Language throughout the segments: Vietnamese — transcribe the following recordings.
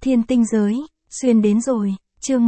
Thiên tinh giới, xuyên đến rồi, chương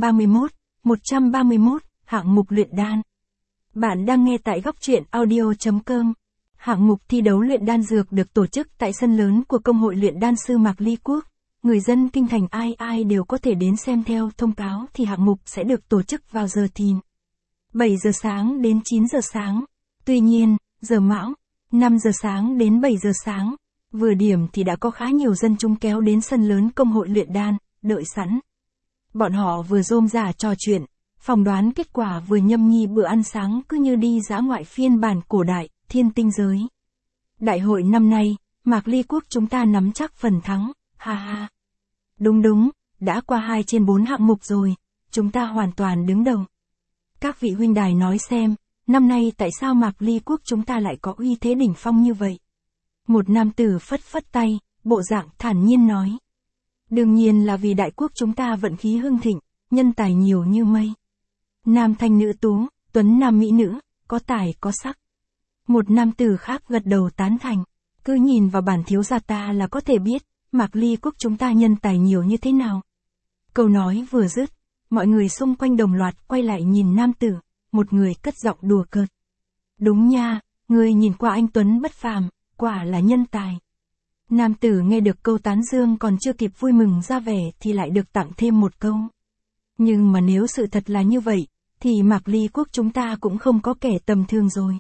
131, hạng mục luyện đan. Bạn đang nghe tại góc truyện audio.com. Hạng mục thi đấu luyện đan dược được tổ chức tại sân lớn của Công hội luyện đan sư Mạc Ly Quốc. Người dân kinh thành ai đều có thể đến xem. Theo thông cáo thì hạng mục sẽ được tổ chức vào giờ thìn 7 giờ sáng đến 9 giờ sáng. Tuy nhiên, giờ mão, 5 giờ sáng đến 7 giờ sáng. Vừa điểm thì đã có khá nhiều dân chúng kéo đến sân lớn Công hội luyện đan, đợi sẵn. Bọn họ vừa rôm rả trò chuyện, phỏng đoán kết quả, vừa nhâm nhi bữa ăn sáng, cứ như đi dã ngoại phiên bản cổ đại, thiên tinh giới. Đại hội năm nay, Mạc Ly Quốc chúng ta nắm chắc phần thắng, ha ha. Đúng, đã qua 2 trên 4 hạng mục rồi, chúng ta hoàn toàn đứng đầu. Các vị huynh đài nói xem, năm nay tại sao Mạc Ly Quốc chúng ta lại có uy thế đỉnh phong như vậy? Một nam tử phất tay, bộ dạng thản nhiên nói. Đương nhiên là vì đại quốc chúng ta vận khí hưng thịnh, nhân tài nhiều như mây. Nam thanh nữ tú, tuấn nam mỹ nữ, có tài có sắc. Một nam tử khác gật đầu tán thành. Cứ nhìn vào bản thiếu gia ta là có thể biết, Mạc Ly Quốc chúng ta nhân tài nhiều như thế nào. Câu nói vừa dứt, mọi người xung quanh đồng loạt quay lại nhìn nam tử, một người cất giọng đùa cợt. Đúng nha, người nhìn qua anh tuấn bất phàm, quả là nhân tài. Nam tử nghe được câu tán dương còn chưa kịp vui mừng ra vẻ thì lại được tặng thêm một câu. Nhưng mà nếu sự thật là như vậy, thì Mạc Ly Quốc chúng ta cũng không có kẻ tầm thường rồi.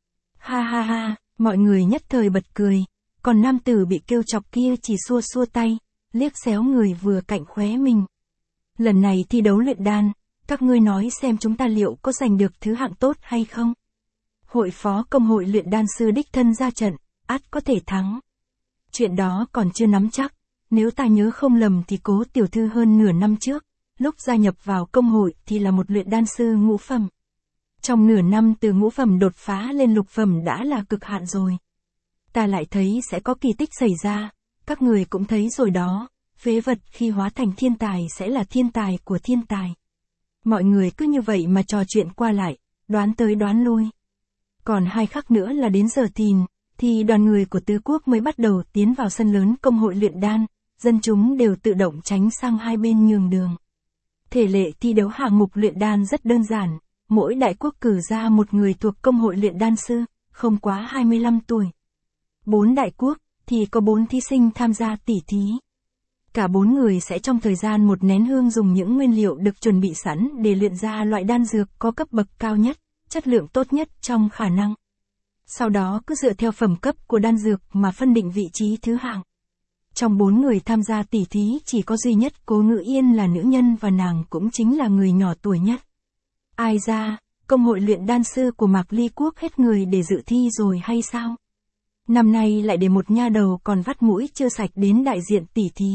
Ha, mọi người nhất thời bật cười, còn nam tử bị kêu chọc kia chỉ xua tay, liếc xéo người vừa cạnh khóe mình. Lần này thi đấu luyện đan, các ngươi nói xem chúng ta liệu có giành được thứ hạng tốt hay không? Hội phó công hội luyện đan sư đích thân ra trận, ắt có thể thắng. Chuyện đó còn chưa nắm chắc, nếu ta nhớ không lầm thì Cố tiểu thư hơn nửa năm trước, lúc gia nhập vào công hội thì là một luyện đan sư ngũ phẩm. Trong nửa năm từ ngũ phẩm đột phá lên lục phẩm đã là cực hạn rồi. Ta lại thấy sẽ có kỳ tích xảy ra, các người cũng thấy rồi đó, phế vật khi hóa thành thiên tài sẽ là thiên tài của thiên tài. Mọi người cứ như vậy mà trò chuyện qua lại, đoán tới đoán lui. Còn 2 khắc nữa là đến giờ thìn, thì đoàn người của tứ quốc mới bắt đầu tiến vào sân lớn Công hội luyện đan, dân chúng đều tự động tránh sang hai bên nhường đường. Thể lệ thi đấu hạng mục luyện đan rất đơn giản, mỗi đại quốc cử ra một người thuộc Công hội luyện đan sư, không quá 25 tuổi. 4 đại quốc, thì có 4 thí sinh tham gia tỉ thí. Cả 4 người sẽ trong thời gian 1 nén hương dùng những nguyên liệu được chuẩn bị sẵn để luyện ra loại đan dược có cấp bậc cao nhất, chất lượng tốt nhất trong khả năng. Sau đó cứ dựa theo phẩm cấp của đan dược mà phân định vị trí thứ hạng. Trong 4 người tham gia tỉ thí chỉ có duy nhất Cố Ngự Yên là nữ nhân và nàng cũng chính là người nhỏ tuổi nhất. Ai ra, công hội luyện đan sư của Mạc Ly Quốc hết người để dự thi rồi hay sao? Năm nay lại để một nha đầu còn vắt mũi chưa sạch đến đại diện tỉ thí.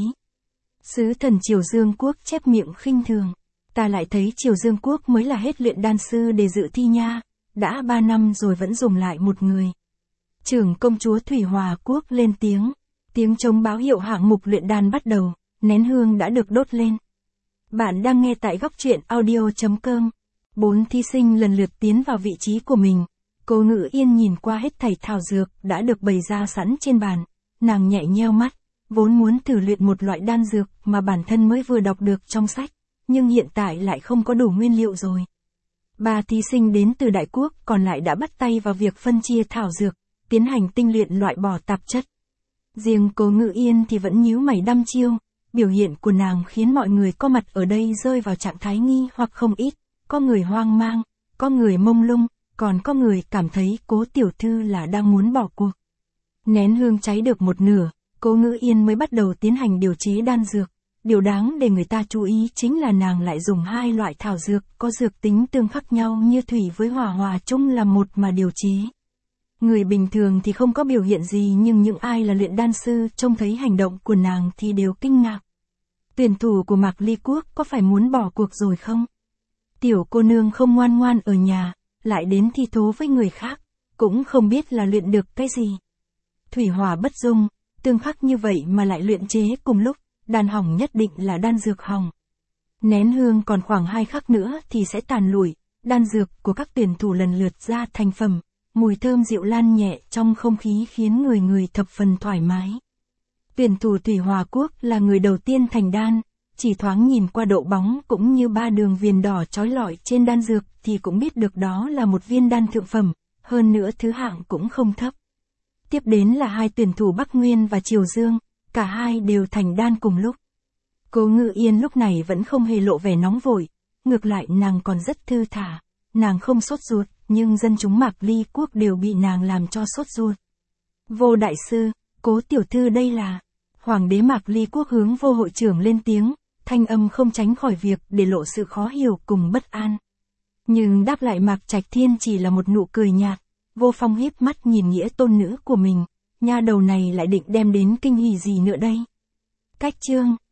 Sứ thần Triều Dương Quốc chép miệng khinh thường. Ta lại thấy Triều Dương Quốc mới là hết luyện đan sư để dự thi nha. Đã 3 năm rồi vẫn dùng lại một người. Trưởng công chúa Thủy Hòa Quốc lên tiếng. Tiếng trống báo hiệu hạng mục luyện đan bắt đầu, nén hương đã được đốt lên. Bạn đang nghe tại góc truyện audio.com. 4 thí sinh lần lượt tiến vào vị trí của mình. Cố Ngự Yên nhìn qua hết thảy thảo dược đã được bày ra sẵn trên bàn. Nàng nhẹ nheo mắt, vốn muốn thử luyện một loại đan dược mà bản thân mới vừa đọc được trong sách, nhưng hiện tại lại không có đủ nguyên liệu rồi. 3 thí sinh đến từ đại quốc còn lại đã bắt tay vào việc phân chia thảo dược, tiến hành tinh luyện loại bỏ tạp chất. Riêng Cố Ngự Yên thì vẫn nhíu mày đăm chiêu, biểu hiện của nàng khiến mọi người có mặt ở đây rơi vào trạng thái nghi hoặc không ít, có người hoang mang, có người mông lung, còn có người cảm thấy Cố tiểu thư là đang muốn bỏ cuộc. Nén hương cháy được một nửa, Cố Ngự Yên mới bắt đầu tiến hành điều chế đan dược. Điều đáng để người ta chú ý chính là nàng lại dùng 2 loại thảo dược có dược tính tương khắc nhau như thủy với hỏa hòa chung là một mà điều chế. Người bình thường thì không có biểu hiện gì, nhưng những ai là luyện đan sư trông thấy hành động của nàng thì đều kinh ngạc. Tuyển thủ của Mạc Ly Quốc có phải muốn bỏ cuộc rồi không? Tiểu cô nương không ngoan ngoan ở nhà, lại đến thi thố với người khác, cũng không biết là luyện được cái gì. Thủy hỏa bất dung, tương khắc như vậy mà lại luyện chế cùng lúc, đan hỏng nhất định là đan dược hỏng. Nén hương còn khoảng 2 khắc nữa thì sẽ tàn lụi, đan dược của các tuyển thủ lần lượt ra thành phẩm, mùi thơm dịu lan nhẹ trong không khí khiến người thập phần thoải mái. Tuyển thủ Thủy Hòa Quốc là người đầu tiên thành đan, chỉ thoáng nhìn qua độ bóng cũng như 3 đường viền đỏ chói lọi trên đan dược thì cũng biết được đó là một viên đan thượng phẩm, hơn nữa thứ hạng cũng không thấp. Tiếp đến là hai tuyển thủ Bắc Nguyên và Triều Dương, cả hai đều thành đan cùng lúc. Cố Ngự Yên lúc này vẫn không hề lộ vẻ nóng vội, ngược lại nàng còn rất thư thả, nàng không sốt ruột, nhưng dân chúng Mạc Ly Quốc đều bị nàng làm cho sốt ruột. Vô đại sư, Cố tiểu thư đây là... Hoàng đế Mạc Ly Quốc hướng Vô hội trưởng lên tiếng, thanh âm không tránh khỏi việc để lộ sự khó hiểu cùng bất an. Nhưng đáp lại Mạc Trạch Thiên chỉ là một nụ cười nhạt. Vô Phong híp mắt nhìn nghĩa tôn nữ của mình, nha đầu này lại định đem đến kinh hỉ gì nữa đây. Cách chương